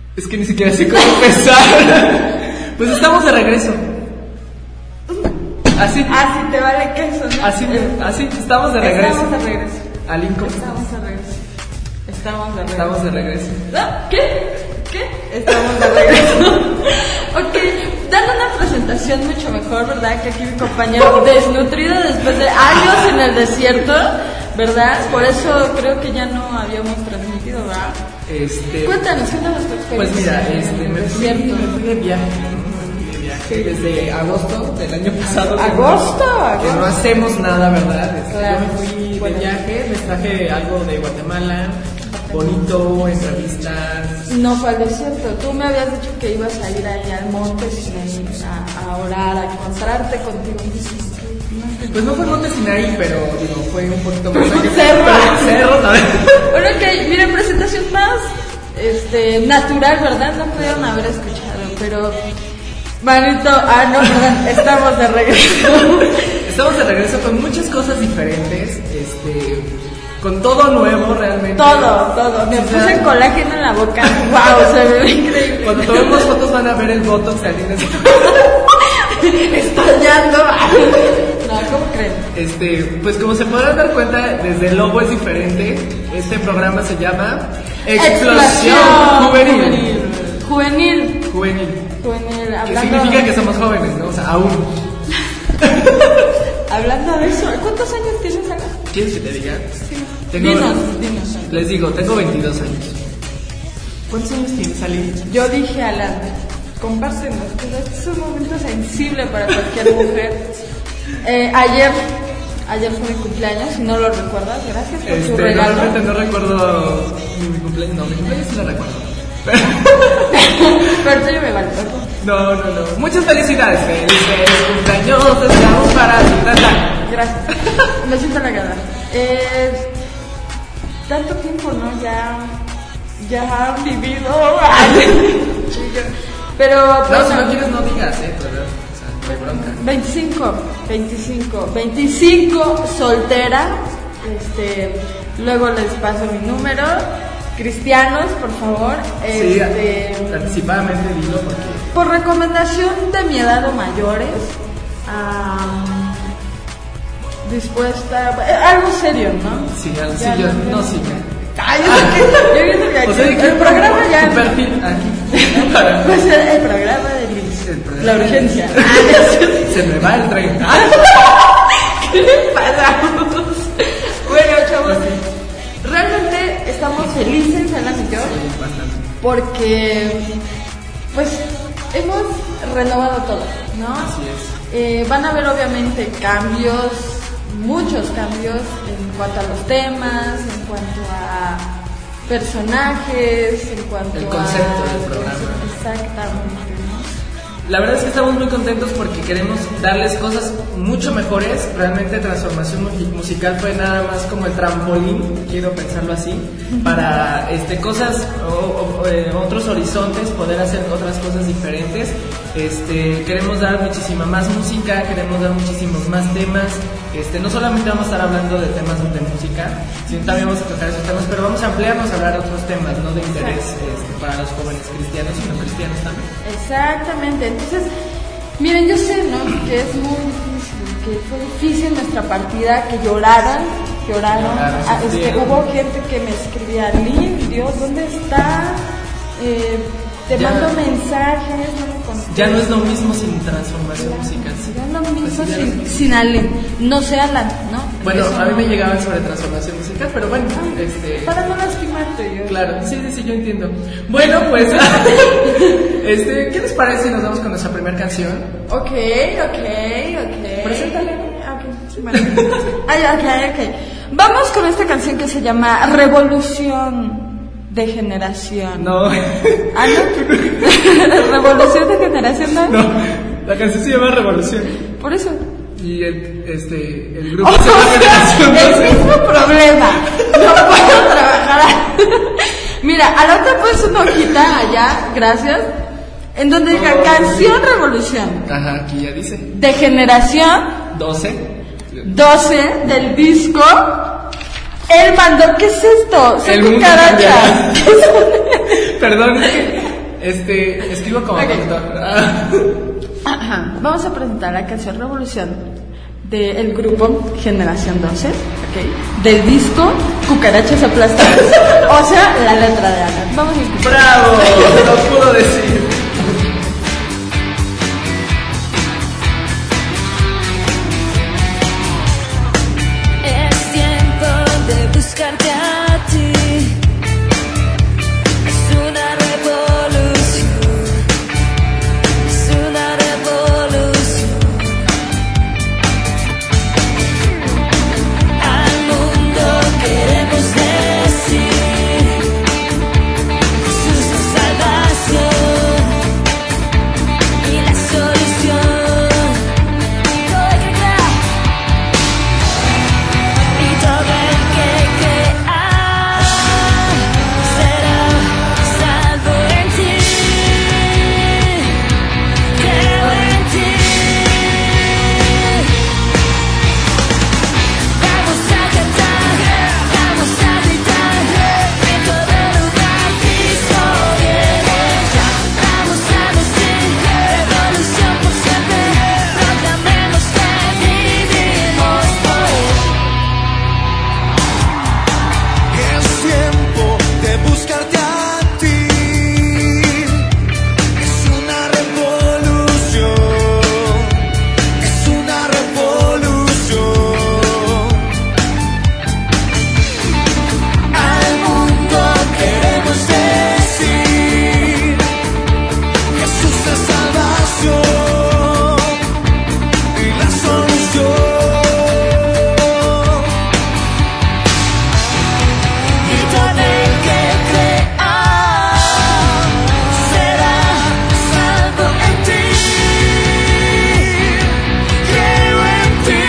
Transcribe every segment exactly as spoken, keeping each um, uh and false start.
Es que ni siquiera sé cómo empezar. Pues estamos de regreso. Así. Así te vale queso, ¿no? Así, así, estamos de regreso. Estamos de regreso. Alinco. Estamos de regreso. Estamos de regreso. Estamos de regreso. ¿No? ¿Qué? ¿Qué? Estamos de regreso. Ok, dando una presentación mucho mejor, ¿verdad? Que aquí mi compañero desnutrido después de años en el desierto, ¿verdad? Por eso creo que ya no habíamos transmitido, ¿verdad? Este, cuéntanos, cuéntanos tu experiencia. Pues mira, este, me fui, desierto. me fui de viaje, me fui de viaje sí. Desde agosto del año pasado. ¿Agosto? Que no, agosto. que no hacemos nada, ¿verdad? Este, claro. Yo me fui bueno. de viaje, les traje algo de Guatemala, bonito, entrevistas. No fue al desierto, tú me habías dicho que ibas a ir ahí al monte Sinaí a, a orar, a encontrarte contigo mismo. Pues no fue el monte Sinaí, pero digo, fue un poquito más allá. Cerro. Cerro, ¿sabes? Bueno, que miren, presentación más este, natural, ¿verdad? No pudieron haber escuchado, pero... Manito, ah, no, perdón, estamos de regreso. Estamos de regreso con muchas cosas diferentes, este... con todo nuevo realmente. Todo, todo. Me o sea, puse colágeno en la boca. Wow, se ve increíble. Cuando tomemos fotos van a ver el botox saliendo. Estallando. No, ¿cómo creen? Este, pues como se podrán dar cuenta, desde el logo es diferente. Este programa se llama Explosión Juvenil. Juvenil. Juvenil. Juvenil. Que significa que somos jóvenes, ¿no? O sea, aún. Hablando de eso, ¿cuántos años tienes acá? ¿Quieres que te diga? Sí. Tengo, dinos, dinos. Les digo, tengo veintidós años. ¿Cuántos años tienes, Ali? Yo dije a la... Compártenos, este es un momento sensible para cualquier mujer. Eh, ayer, ayer fue mi cumpleaños, si no lo recuerdas, gracias por este, tu regalo. Realmente no recuerdo mi, mi cumpleaños, no, mi cumpleaños sí lo recuerdo. Pero, pero tú yo me vale, no, no, no. Muchas felicidades, felices cumpleaños, deseamos para ti, gracias, me siento halagada. Eh, tanto tiempo, ¿no? Ya, ya han vivido. Pero, no, bueno, si no quieres no digas, eh, pero, o sea, no hay bronca. veinticinco, veinticinco, veinticinco, soltera, este, luego les paso mi número, cristianos, por favor, sí, este, anticipadamente dilo porque... por recomendación de mi edad o mayores, um, dispuesta, eh, algo serio, ¿no? Sí, sí, yo, no, no, sí, Ay, yo pienso que aquí, o sea, el, el programa ya... Tu perfil aquí. Pues el, el programa de Liz, el programa la urgencia. Se me va el tren. ¿Qué le pasa? Bueno, chavos, realmente estamos felices, Alan y yo, sí, bastante. porque, pues, hemos renovado todo, ¿no? Así es. Eh, van a haber obviamente cambios, muchos cambios en cuanto a los temas, en cuanto a personajes, en cuanto el concepto a... del programa. Exactamente, ¿no? La verdad es que estamos muy contentos porque queremos darles cosas mucho mejores. Realmente Transformación Musical fue nada más como el trampolín, quiero pensarlo así, para este, cosas o, o, eh, otros horizontes, poder hacer otras cosas diferentes. Este, queremos dar muchísima más música, queremos dar muchísimos más temas. Este, no solamente vamos a estar hablando de temas de música, sino también vamos a tocar esos temas, pero vamos a ampliarnos a hablar de otros temas, no de interés este, para los jóvenes cristianos y no cristianos también. Exactamente, entonces, miren, yo sé, ¿no? Que es muy difícil, que fue difícil nuestra partida, que lloraron, lloraron, Lloraron, ah, este, sí. hubo gente que me escribía, Lynn, Dios, ¿dónde está? Eh, te Ya. mando mensajes, no me contestas. Ya no es lo mismo sin Transformación Musical. ¿Sí? Ya es lo mismo Pues sí, sin, no es- sin Alan, no sé Alan, ¿no? Bueno, Eso a mí no- me llegaban sobre Transformación Musical, pero bueno, este... Para no lastimarte, yo. Claro, sí, sí, sí, yo entiendo. Bueno, pues, este, ¿qué les parece si nos vamos con nuestra primera canción? Ok, ok, ok. Preséntale. Ok, vale. Ay, ok, ok. Vamos con esta canción que se llama Revolución de Generación. No. Ah, no. Revolución de Generación, ¿no? No, la canción se llama Revolución. Por eso. Y el, este, el grupo O se llama Generación sea, el doce. mismo problema. No puedo trabajar. Mira, a la otra pones una hojita allá, gracias, en donde diga Oh. Canción Revolución Ajá, aquí ya dice. de Generación doce. doce del disco El Mando. ¿Qué es esto? Son El mundo cucarachas. Perdón, Este, escribo como Okay. doctor. Ajá. Vamos a presentar la canción Revolución del grupo Generación doce, ¿ok? Del disco Cucarachas Aplastadas. O sea, la letra de Ana. Vamos a escuchar. ¡Bravo! Lo pudo decir. Es tiempo de buscarte a ti. Es una revolución. Es una revolución. Al mundo queremos decir: Jesús es salvación y la solución. Todo el que crea y todo el que crea será salvo en ti. Creo en ti. Vamos a cantar, vamos a gritar en todo lugar. Cristo viene ya. Vamos a decir revolución por siempre. Proclamemos que vivimos por él. Es tiempo de buscarte a ti. Es una revolución. Es una revolución. Al mundo queremos decir: Jesús es salvación y la solución. Y todo el que crea será salvo en ti. Creo en ti.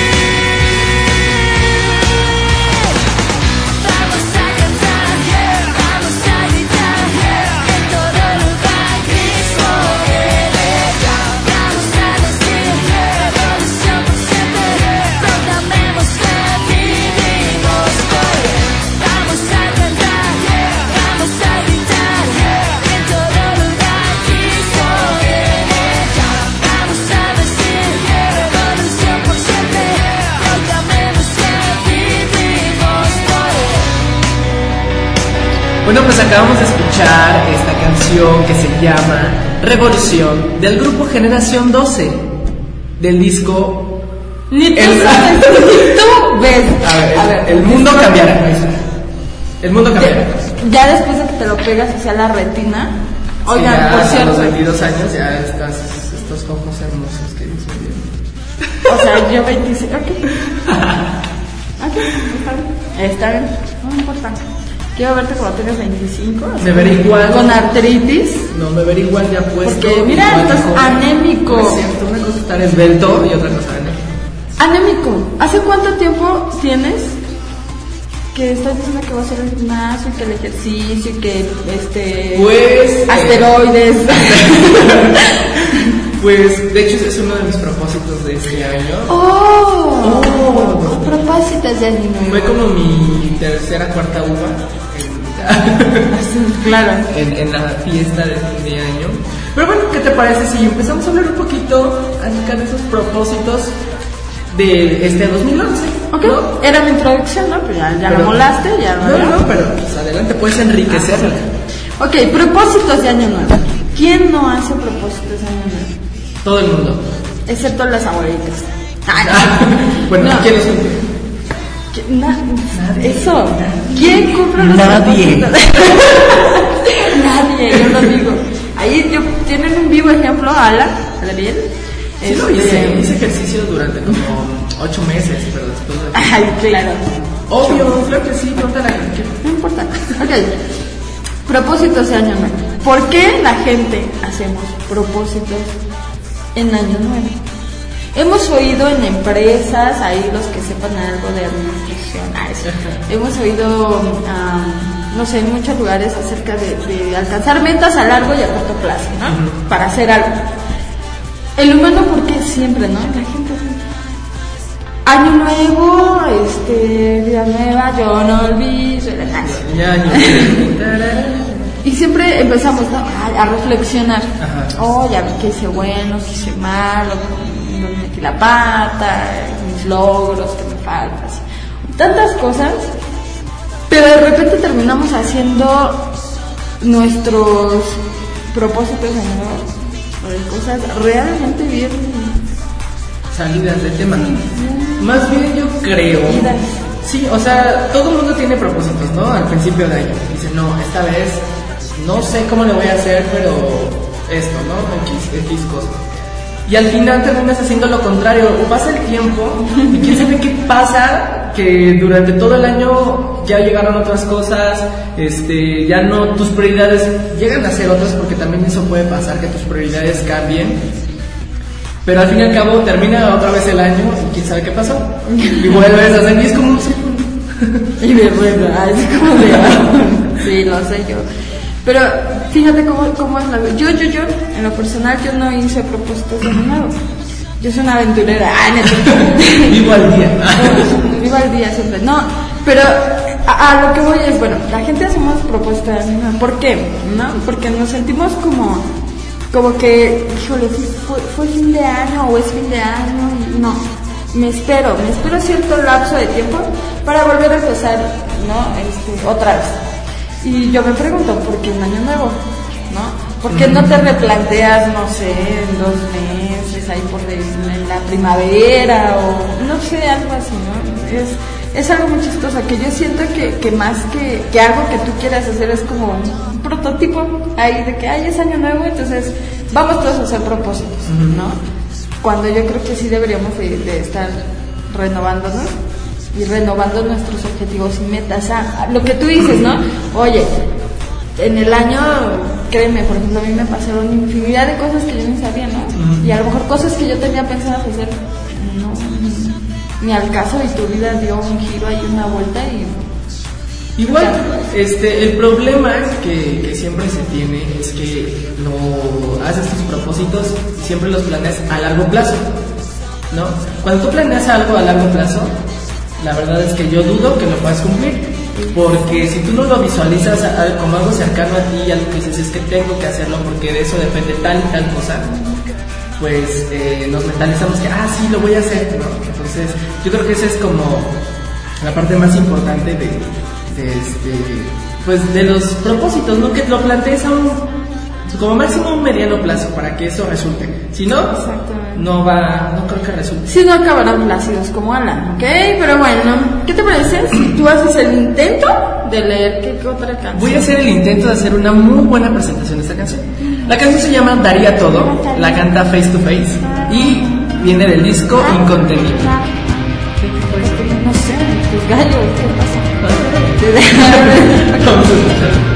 Vamos a cantar, vamos a gritar en todo lugar. Cristo viene ya. Vamos a decir revolución por siempre. Proclamemos que vivimos por él. Vamos a cantar, vamos a gritar en todo lugar. Cristo viene ya. Vamos a decir revolución por siempre. Proclamemos que vivimos por él. Bueno, pues acabamos de escuchar esta canción que se llama Revolución del grupo Generación doce, del disco. Ni tú El- sabes, ni tú ves. A ver, A ver, el mundo cambiará. El mundo cambiará. Ya después de que te lo pegas hacia la retina. Oigan, Sí, ya por a los cierto. veintidós años ya estás, estos ojos hermosos que dice bien. O sea, yo veintiséis. Ok. Ok, está bien. Está bien. No importa. Quiero verte cuando tengas veinticinco. así, Me veré igual. Con artritis. No, me veré igual ya puesto. Porque, mira, igual de estás joven. anémico. No es cierto, una cosa es estar esbelto y otra cosa anémico. Anémico. ¿Hace cuánto tiempo tienes que estás diciendo que vas a ir al gimnasio y que el ejercicio y que este Pues, eh, asteroides? Pues, de hecho, es uno de mis propósitos de este año. Oh, Oh. a propósitos de año nuevo. Fue como mi tercera, cuarta uva Claro. en, en la fiesta de fin de año. Pero bueno, ¿qué te parece si empezamos a hablar un poquito acerca de esos propósitos de este dos mil once? Ok, ¿no? era mi introducción, ¿no? Pero ya, ya Pero- la molaste, ya No, no, no, pero pues, adelante, puedes enriquecerla. Ok, propósitos de año nuevo. ¿Quién no hace propósitos de año nuevo? Todo el mundo. Excepto las abuelitas. Ah, no. Bueno, No. ¿quién los cumple? ¿Qué? Na- Eso. ¿Quién cumple los Nadie. propósitos? Nadie, yo lo digo. Ahí yo, tienen un vivo ejemplo, Ala, Adriel. Sí, lo hice. Hice ejercicio durante como ocho meses, pero después de... Ay, claro. Obvio, claro que sí, no te la canción. No importa. Ok. Propósitos de año nuevo. ¿Por qué la gente hacemos propósitos en año nuevo? Hemos oído en empresas, ahí los que sepan algo de administración, ah, eso. Hemos oído, um, no sé, en muchos lugares acerca de, de alcanzar metas a largo y a corto plazo, ¿no? Uh-huh. Para hacer algo. El humano, ¿por qué siempre, no? La gente año nuevo, este, vida nueva, yo no olvido. Ya, ya. Y siempre empezamos, ¿no? a, a reflexionar. Ajá. Oh, ya vi que hice bueno, que hice malo, donde metí la pata, mis logros, que me faltan. Tantas cosas. Pero de repente terminamos haciendo nuestros propósitos de nuevo, de cosas realmente bien Salidas de tema. Más bien yo creo. Idas. Sí, o sea, todo el mundo tiene propósitos, ¿no? Al principio de año. Dice, no, esta vez no sé cómo le voy a hacer, pero esto, ¿no? X, X cosas. Y al final terminas haciendo lo contrario. O pasa el tiempo y quién sabe qué pasa, que durante todo el año ya llegaron otras cosas, este, ya no, tus prioridades llegan a ser otras, porque también eso puede pasar, que tus prioridades cambien. Pero al fin y al cabo termina otra vez el año y quién sabe qué pasó. Y vuelves a hacer, y es como un círculo. y de verdad, así como de sí, lo sé yo. Pero fíjate cómo, cómo es la vida. Yo, yo, yo, en lo personal, yo no hice propósitos de nuevo. Yo soy una aventurera. Ah, no, Vivo al día. Vivo al día siempre. No, pero a, a lo que voy es, bueno, la gente hacemos propósitos de nuevo. ¿Por qué? ¿No? Porque nos sentimos como, como que, híjole, fue, fue fin de año o es fin de año. No, me espero, me espero cierto lapso de tiempo para volver a empezar, ¿no? Este, otra vez. Y yo me pregunto, ¿por qué un año nuevo? ¿No? ¿Por qué no te replanteas, no sé, en dos meses, ahí por de, en la primavera o no sé, algo así, ¿no? Es, es algo muy chistoso, que yo siento que, que más que, que algo que tú quieras hacer es como un prototipo ahí de que, ay, es año nuevo, entonces vamos todos a hacer propósitos, ¿no? Cuando yo creo que sí deberíamos de, de estar renovándonos y renovando nuestros objetivos y metas. Ah, lo que tú dices, ¿no? Oye, en el año, créeme, por ejemplo, a mí me pasaron infinidad de cosas que yo ni sabía, ¿no? Uh-huh. Y a lo mejor cosas que yo tenía pensado hacer, no, ni, ni al caso, y tu vida dio un giro ahí, una vuelta y... Igual, este, el problema que, que siempre se tiene es que no haces tus propósitos, siempre los planeas a largo plazo, ¿no? Cuando tú planeas algo a largo plazo, la verdad es que yo dudo que lo puedas cumplir, porque si tú no lo visualizas como algo cercano a ti, algo que dices, es que tengo que hacerlo porque de eso depende tal y tal cosa, pues eh, nos mentalizamos que, ah, sí, lo voy a hacer, ¿no? Entonces, yo creo que esa es como la parte más importante de, de este, pues de los propósitos, ¿no? Que lo plantees a un, como máximo un mediano plazo para que eso resulte. Si no, no va, no creo que resulte. Si no, acabarán plácidos como Alan, ¿ok? Pero bueno, ¿qué te parece si tú haces el intento de leer qué, qué otra canción? Voy a hacer el intento de hacer una muy buena presentación de esta canción. La canción se llama Daría Todo, la canta Face to Face y viene del disco Incontenible. No sé, tus gallos, ¿qué pasa? Vamos a escuchar.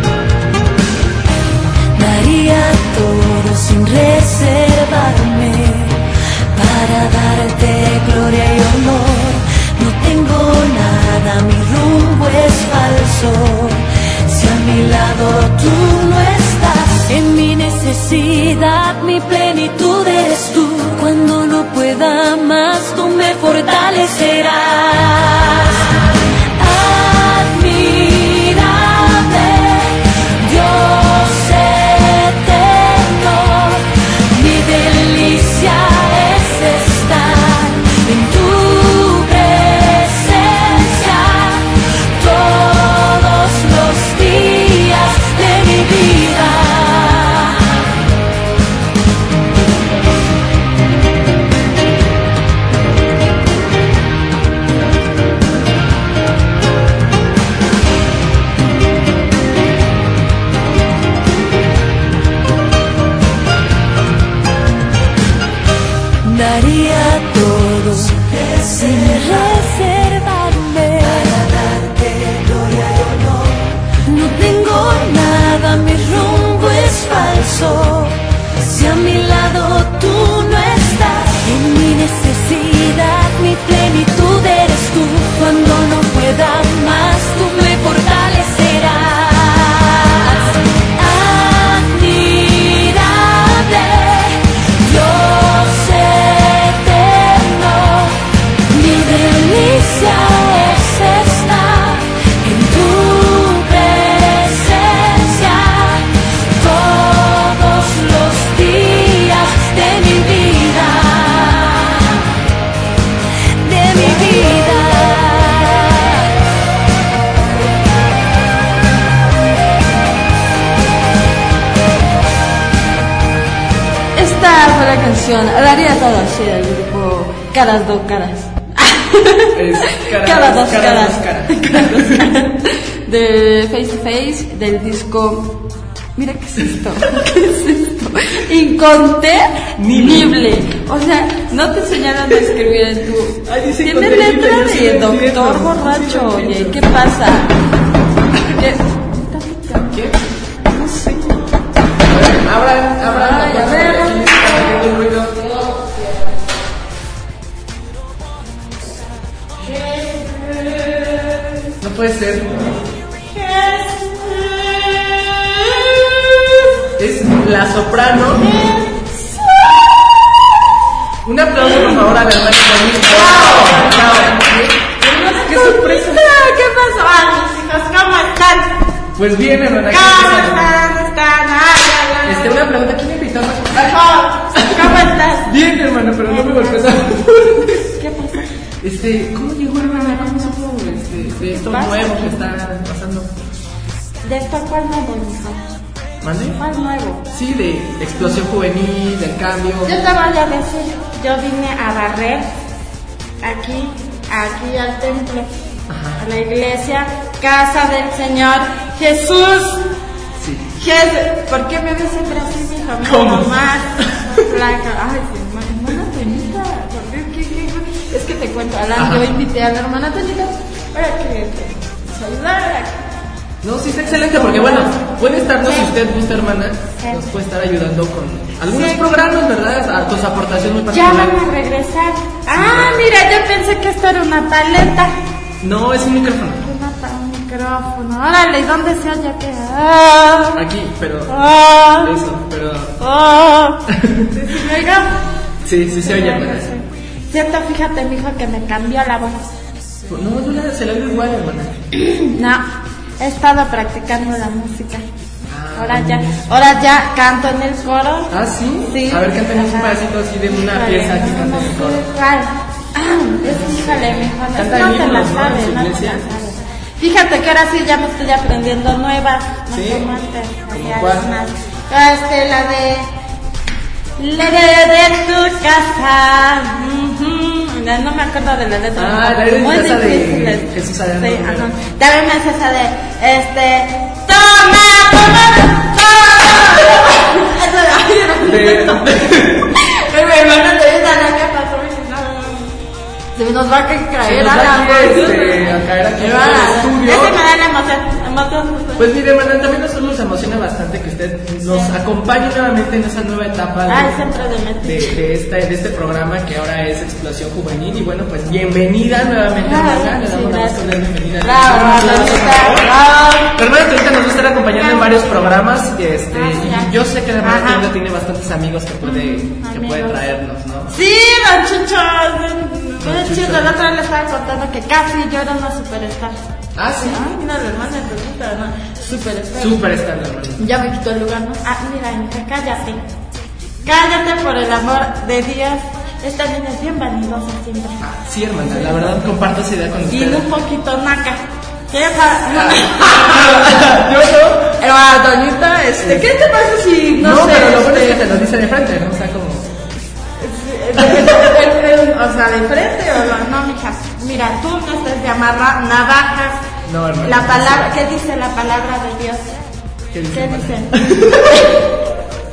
Daría todo sin reservarme para darte gloria y honor. No tengo nada, mi rumbo es falso. Si a mi lado tú no estás, en mi necesidad, mi plenitud eres tú. Cuando no pueda más, tú me fortalecerás. canción, lo haría todo así del grupo Caras dos Caras. Es cara, Cada dos cara, caras. dos cara. Cada dos caras. De Face to Face, del disco. Mira, ¿qué es esto? ¿Qué es esto? Incontenible. O sea, no te enseñaron a escribir en tu. Ay, dice Tiene incontenible, letra yo sí de lo entiendo. doctor borracho, Sí lo oye, entiendo. ¿qué pasa? ¿Qué? ¿Qué? No sé. Abran, abran Ay, la a puerta, ver. aquí está haciendo un ruido. No puede ser. Es la soprano. Un aplauso por favor a la hermana de ¡Qué sorpresa! ¿Qué pasó? Ay, mis hijos, ¿cómo están? Pues bien, hermana. ¿qué ¿Cómo pasa? están? ¿Dónde están? Ay, ay, ay. Este, una pregunta, ¿quién invitó a ¿Cómo estás? Bien, hermano, pero no me golpees. ¿Qué pasa? Este, ¿cómo llegó, hermana? ¿Cómo supo este, de esto ¿Pasa? nuevo que está pasando? ¿De esto cuál nuevo, hijo? ¿Mande? ¿Cuál nuevo? Sí, de explosión juvenil, del cambio. Yo te voy a decir, yo vine a barrer aquí, aquí al templo, Ajá. a la iglesia, casa del Señor Jesús. Sí. Jes- ¿Por qué me ves siempre así, hija? Mi ¿Cómo? mamá, blanca. Ay, sí, ma- hermana Toñita. ¿por qué? ¿Qué, qué, qué? Es que te cuento, Alan, Ajá. yo invité a la hermana Toñita para que te saludara. No, sí, está excelente, porque bueno, puede estarnos, Sí. si usted gusta, hermana, Sí. nos puede estar ayudando con algunos Sí. programas, ¿verdad? A, con su aportación muy Ya particular. van a regresar. Ah, mira, yo pensé que esto era una paleta. No, es un micrófono. Una pa- un micrófono. Órale, ¿y dónde se oye que? Ah, Aquí, pero... ah, Eso, pero... ah. ¿Sí, sí me oigo? Sí, sí se oye, hermana. Cierto, fíjate, mijo, que me cambió la voz. No, yo la, se la oigo igual, hermana. No, he estado practicando la música. Ah, Ahora ya, ahora ya canto en el coro. ¿Ah, sí? Sí. A ver, cántame un Ajá. pedacito así de una Híjole, pieza que no, cante no en el sé coro. cuál. Ah, es híjole, mijo, no, Canta no te la himnos, ¿no? sabes, En su no te la iglesia. sabes. Fíjate que ahora sí ya me estoy aprendiendo nuevas, no ¿Sí? como antes. ¿Cómo Ya cuál? es más. Este, la de... La de, de tu casa. Ujú. Ya no me acuerdo de la letra. Ah, la de Muy esa de difíciles. Jesús Adrián Sí, Romero. ajá. También me hace esa de, este... Toma, toma, toma. Esa de... De- Pero mi hermana te dice, "Ana, ¿qué pasó?" Y dice, "No, se nos va a caer Se nos a va la a caer, este, a caer aquí en el estudio. Ese me da la emoción, emoción. Pues mire, hermana, también nosotros nos emociona bastante que usted nos acompañe nuevamente en esa nueva etapa de, Ay, siempre de meter. de, de este, de este programa que ahora es Explosión Juvenil. Y bueno, pues bienvenida nuevamente, hermana. Le damos la más cordial bienvenida. Bravo, Un aplauso, por favor. bravo. Tu hermana Tonita nos va a estar acompañando en varios programas. Este, Gracias. y yo sé que la hermana Ajá. Tonita tiene bastantes amigos que puede, que puede amigos. traernos, ¿no? Sí, don Chucho. Don Chucho, la otra vez le estaba contando que casi yo era una superstar. Ah, sí. Ay, mira, la hermana de Tonita, no, superstar. Súper está la hermana. Ya me quitó el lugar, ¿no? Ah, mira, hija, cállate. Cállate por el amor de Dios. Esta niña es bien vanidosa siempre. Ah, sí, hermana, la verdad comparto esa idea con Y usted. un poquito naca. ¿Qué pasa? Yo no. Hermana Doñita, este, ¿qué te pasa si no, No, sé? pero lo bueno es este, que te lo dice de frente, ¿no? O sea, como... o sea, de frente o no, no, mija. Mira, tú no estás de amarrar navajas. No, hermana. La palabra, ¿qué dice la palabra de Dios? ¿Qué dice? ¿Qué hermana? dice?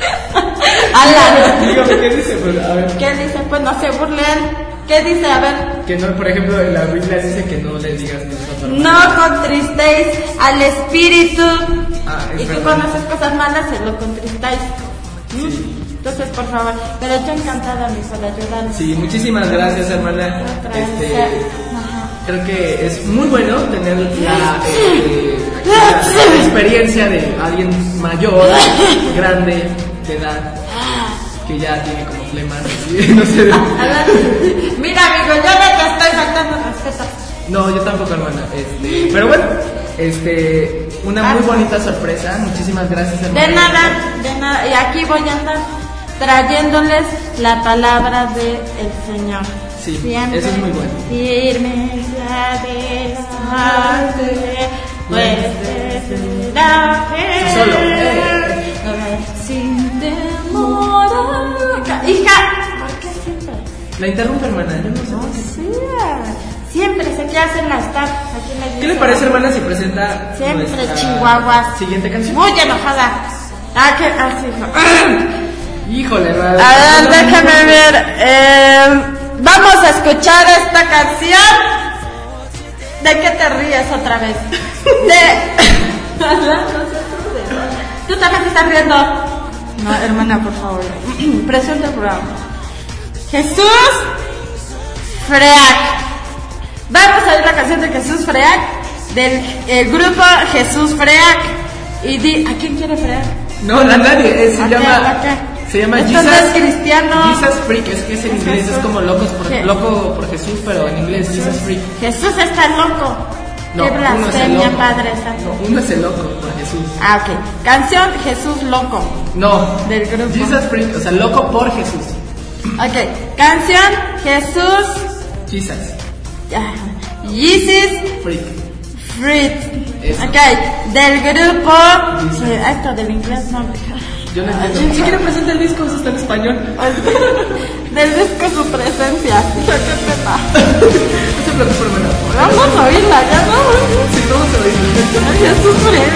Alan, Dígame, ¿qué dice? Pues, a ver. ¿qué dice? Pues no se burlen. ¿Qué dice? A ver. Que no, por ejemplo, en la Biblia dice que no le digas nosotros. No contristéis al espíritu. Ah, es Y tú verdad. cuando haces cosas malas se lo contristáis. Sí. Entonces, por favor, pero yo encantada, mi de ayudarles. Sí, muchísimas gracias, hermana. Otra vez. Este, Ajá. creo que es muy bueno tener la, eh, la experiencia de alguien mayor, grande, de edad, que ya tiene como flemas, así, no sé. Alan, mira, amigo, yo no te estoy faltando respeto. No, yo tampoco, hermana. Este, pero bueno, este, una muy bonita sorpresa. Muchísimas gracias, hermana. De nada, de nada. Y aquí voy a estar trayéndoles la palabra del Señor. Sí, Siempre eso es muy bueno. firme y adelante, pues será Sí, solo. Eh. sin demora. Hija, La interrumpe, hermana, yo no sé. No sé. Siempre se quiere hacer la star aquí en la iglesia. ¿Qué le parece, hermana, si presenta Siempre nuestra chihuahuas. siguiente canción? Muy enojada. Ah, que así. Ah, Híjole, hermana. a ver, déjame ver. Eh, vamos a escuchar esta canción. ¿De qué te ríes otra vez? De. Tú también te estás riendo. No, hermana, por favor. Presenta el programa. Jesús Freak. Vamos a ver la canción de Jesús Freak del el grupo Jesús Freak. Y di, ¿a quién quiere freak? No, a nadie. eh, Se ¿A llama. qué? ¿A qué? Se llama Esto Jesus. no es cristiano. Jesus Freak, es que es en Es inglés, Jesús. es como locos por, ¿Qué? loco por Jesús, pero en inglés Jesus Freak. Jesús está loco. No, Qué uno es el blasfemia, loco. Padre Santo. No, uno es el loco por Jesús. Ah, ok. Canción Jesús Loco. No, Del grupo. Jesus Freak, o sea, loco por Jesús. Ok. Canción Jesús. Jesus ah, Jesus Freak. Freak. Eso. Ok. Del grupo. Jesus. Sí, esto del inglés no. Yo no Ah, entiendo. yo- Ni siquiera presenta el disco, eso está en español. Del disco Su Presencia. ¿Qué tema? No se preocupe, hermana. Vamos a oírla, ya no. Sí, vamos a oírlo. Ay, Jesús Freak.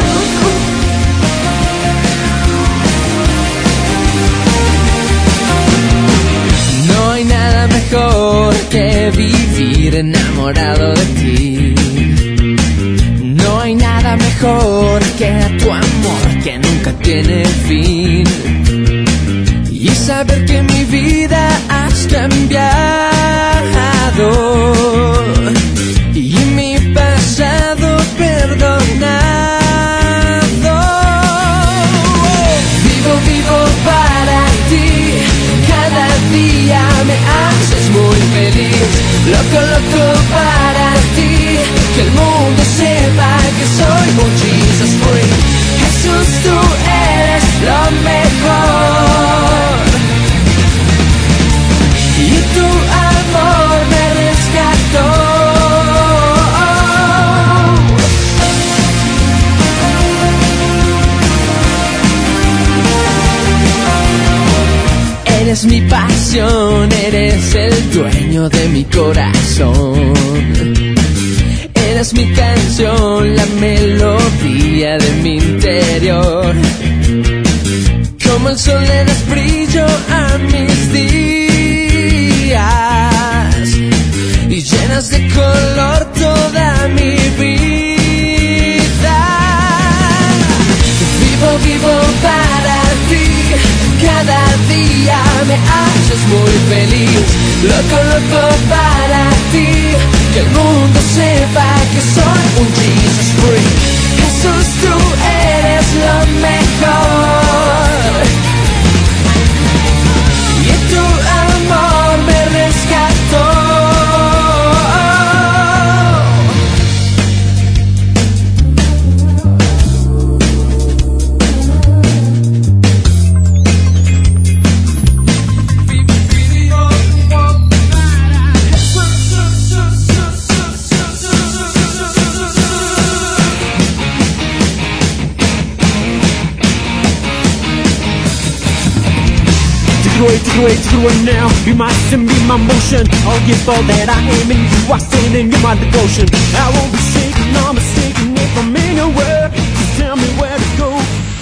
No hay nada mejor que vivir enamorado de ti. No hay nada mejor que tu amor que nunca tiene fin. Y saber que mi vida has cambiado y mi pasado perdonado. Vivo, vivo para ti. Cada día me haces muy feliz. Loco, loco para ti. Que el mundo sepa que soy un Jesus Freak. Jesús, tú eres lo mejor. Y tu amor me rescató. Eres mi pasión, eres el dueño de mi corazón. Eres mi canción, la melodía de mi interior. Como el sol le das brillo a mis días y llenas de color toda mi vida. Vivo, vivo para ti. Cada día me haces muy feliz. Loco, loco para ti. Que el mundo sepa que soy un Jesus Freak. Jesús, tú eres lo mejor. Y tu amor me rescató. Do it, do it, do it now. Be my sin, be my motion. I'll give all that I am in you. I stand in you, my devotion. I won't be shaken, no mistaken if I'm in your word. Just tell me where to go.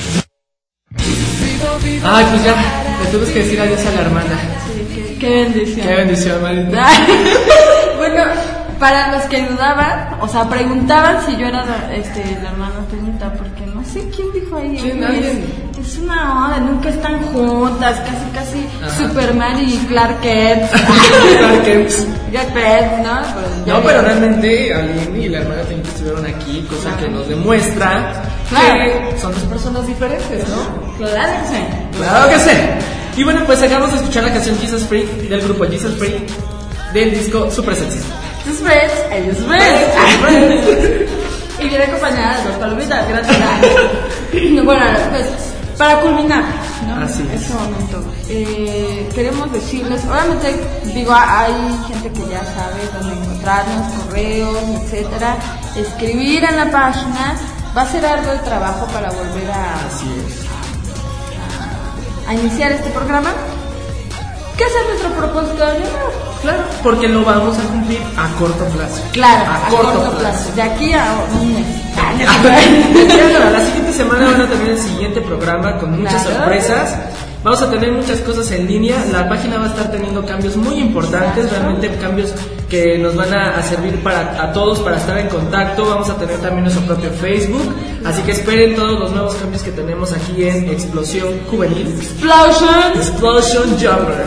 Ay, pues ya, le tuve que decir adiós a la hermana. Qué, qué bendición. Qué bendición, Marita. Bueno, para los que dudaban, o sea, preguntaban si yo era la, este, la hermana Toñita, porque no sé quién dijo ahí. ¿Quién? Es, ¿Alguien? es una oda, nunca están juntas, casi, casi Ajá. Superman y Clark Kent. Clark Kent. Clark Kent, ¿no? Pero ya No, pero vi- realmente Aline y la hermana Toñita estuvieron aquí, cosa que nos demuestra Claro. que son dos personas diferentes, ¿no? Claro que sí. Claro que sí. Y bueno, pues acabamos de escuchar la canción Jesus Freak del grupo Jesus Freak del disco Su Presencia. Tus friends, ellos friends. Y viene acompañada de dos palomitas, gracias. Bueno, pues, para culminar, ¿no? Así es. Este momento, eh, queremos decirles, obviamente, digo, hay gente que ya sabe dónde encontrarnos, correos, etcétera. Escribir en la página va a ser algo de trabajo para volver a, Así es. a iniciar este programa. ¿Qué es nuestro propósito de año nuevo? Claro, porque lo vamos a cumplir a corto plazo. Claro, a, a corto, corto plazo. plazo. De aquí a un mes. Claro, la siguiente semana van a tener el siguiente programa con muchas Claro. sorpresas. Vamos a tener muchas cosas en línea. La página va a estar teniendo cambios muy importantes, Exacto. realmente cambios que nos van a, a servir para a todos para estar en contacto. Vamos a tener también nuestro propio Facebook, así que esperen todos los nuevos cambios que tenemos aquí en Explosión Juvenil. Explosion. Explosion Jumper.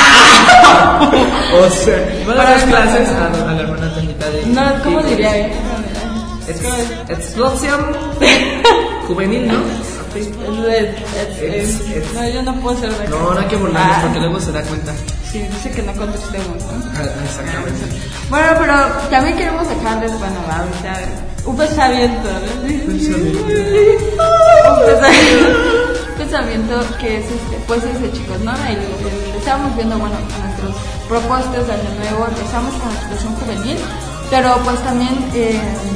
O sea, van a Para dar el- clases a, a la hermana Tanita de. No, ¿cómo de- diría? eh? Ex- Explosión Juvenil, ¿no? Es- es- es- Ex- ex- No, yo no puedo ser de No, no hay que burlarnos Ah, porque luego se da cuenta. Sí, dice que no contestemos, ¿no? Ah, Exactamente. Bueno, pero también queremos dejarles, bueno, ahorita un pensamiento, ¿no? Pensamiento. Un pensamiento, un pensamiento que es este, pues ese, chicos, ¿no? El, el- estamos viendo, bueno, nuestros propuestos de año nuevo, empezamos con la expresión juvenil, pero pues también eh,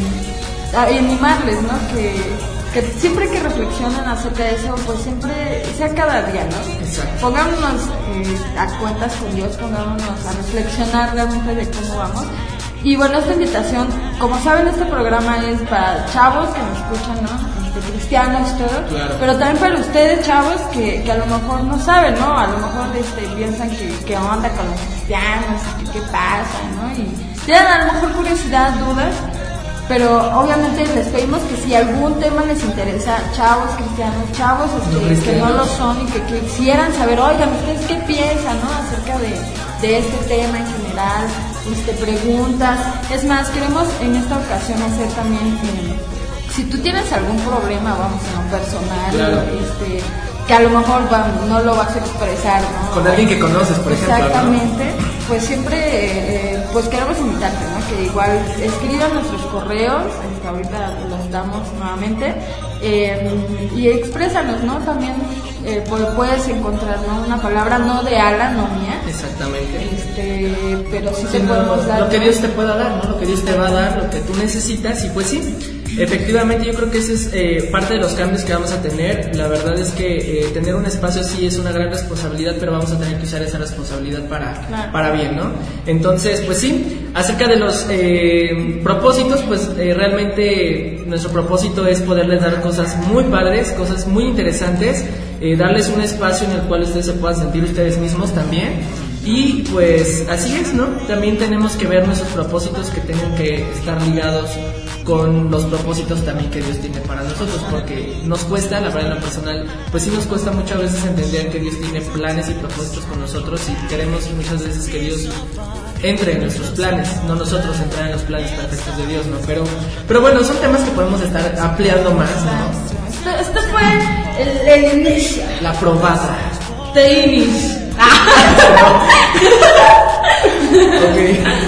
a- animarles, ¿no? Que, que siempre que reflexionan acerca de eso, pues siempre sea cada día, ¿no? Exacto. Pongámonos eh, a cuentas con Dios, pongámonos a reflexionar realmente de cómo vamos. Y bueno, esta invitación, como saben, este programa es para chavos que nos escuchan, ¿no? Este, cristianos, todo. Claro. Pero también para ustedes, chavos, que, que a lo mejor no saben, ¿no? A lo mejor este, piensan que, que onda con los cristianos, que qué pasa, ¿no? Y tienen a lo mejor curiosidad, dudas. Pero obviamente les pedimos que si algún tema les interesa, chavos cristianos, chavos este, No que cristianos. no lo son y que, que quisieran saber, oigan, ¿ustedes qué piensan, no? Acerca de, de este tema en general, este, preguntas. Es más, queremos en esta ocasión hacer también, eh, si tú tienes algún problema, vamos, en lo personal, Claro. este, que a lo mejor vamos, no lo vas a expresar, ¿no? Con alguien que conoces, por ejemplo. ¿no? Exactamente, pues siempre eh, pues queremos invitarte, ¿no? Que igual escriban nuestros correos, este, ahorita los damos nuevamente, eh, y exprésanos, ¿no? También eh, pues, puedes encontrar, ¿no? Una palabra no de Alan, no mía, Exactamente. este, pero sí Sí, te no, podemos dar lo que ¿no? Dios te pueda dar, ¿no? Lo que Dios te va a dar, lo que tú necesitas, y pues sí. Efectivamente, yo creo que ese es eh, parte de los cambios que vamos a tener. La verdad es que eh, tener un espacio así es una gran responsabilidad, pero vamos a tener que usar esa responsabilidad para, Claro. para bien, ¿no? Entonces, pues sí, acerca de los eh, propósitos, pues eh, realmente nuestro propósito es poderles dar cosas muy padres, cosas muy interesantes, eh, darles un espacio en el cual ustedes se puedan sentir ustedes mismos también. Y pues así es, ¿no? También tenemos que ver nuestros propósitos que tengan que estar ligados con los propósitos también que Dios tiene para nosotros, porque nos cuesta, la verdad en lo personal, pues sí nos cuesta muchas veces entender que Dios tiene planes y propósitos con nosotros y queremos muchas veces que Dios entre en nuestros planes, no nosotros entrar en los planes perfectos de Dios, ¿no? Pero, pero bueno, son temas que podemos estar ampliando más, ¿no? Este, este fue el, el inicio La probada. de inicio. Ok.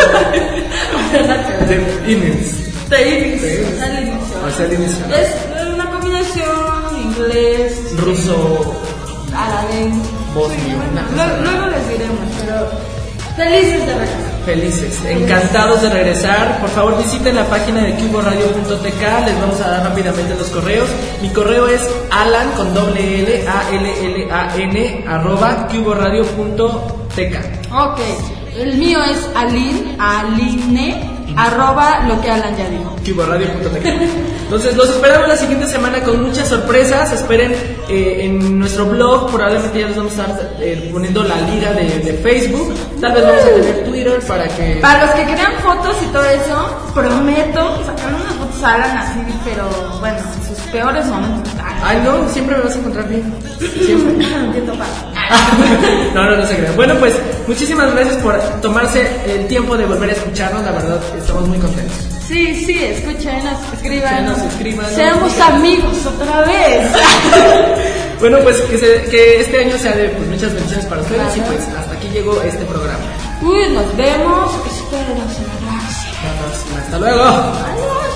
The innings. De inicio, Sí. al inicio. O sea, el inicio. Es una combinación inglés, Ruso, árabe. bosnio, Sí, bueno, una cosa. luego, luego les diremos, pero felices de regresar. Felices, encantados de regresar. Por favor visiten la página de cubo radio punto t k. Les vamos a dar rápidamente los correos. Mi correo es alan con doble l a l l a n arroba cuboradio punto t k. Ok, el mío es alin, aline, arroba lo que Alan ya dijo. cuboradio punto t k. Entonces los esperamos la siguiente semana con muchas sorpresas. Esperen eh, en nuestro blog, probablemente ya les vamos a estar eh, poniendo la liga de, de Facebook. Tal vez vamos a tener Twitter para que... Para los que crean fotos y todo eso, prometo sacar unas fotos a Alan así, pero bueno, en sus peores momentos. Ay no, siempre me vas a encontrar bien. Siempre. Bien topado. No, no, no se crean. Bueno, pues muchísimas gracias por tomarse el tiempo de volver a escucharnos. La verdad, estamos muy contentos. Sí, sí, escúchenos, escríbanos. Escúchenos, escríbanos. Seamos amigos otra vez. Bueno, pues que, se- que este año sea de pues, muchas bendiciones para ustedes. Claro. Y pues hasta aquí llegó este programa. Uy, nos vemos. Espérenos en la gracia. Hasta luego. Adiós.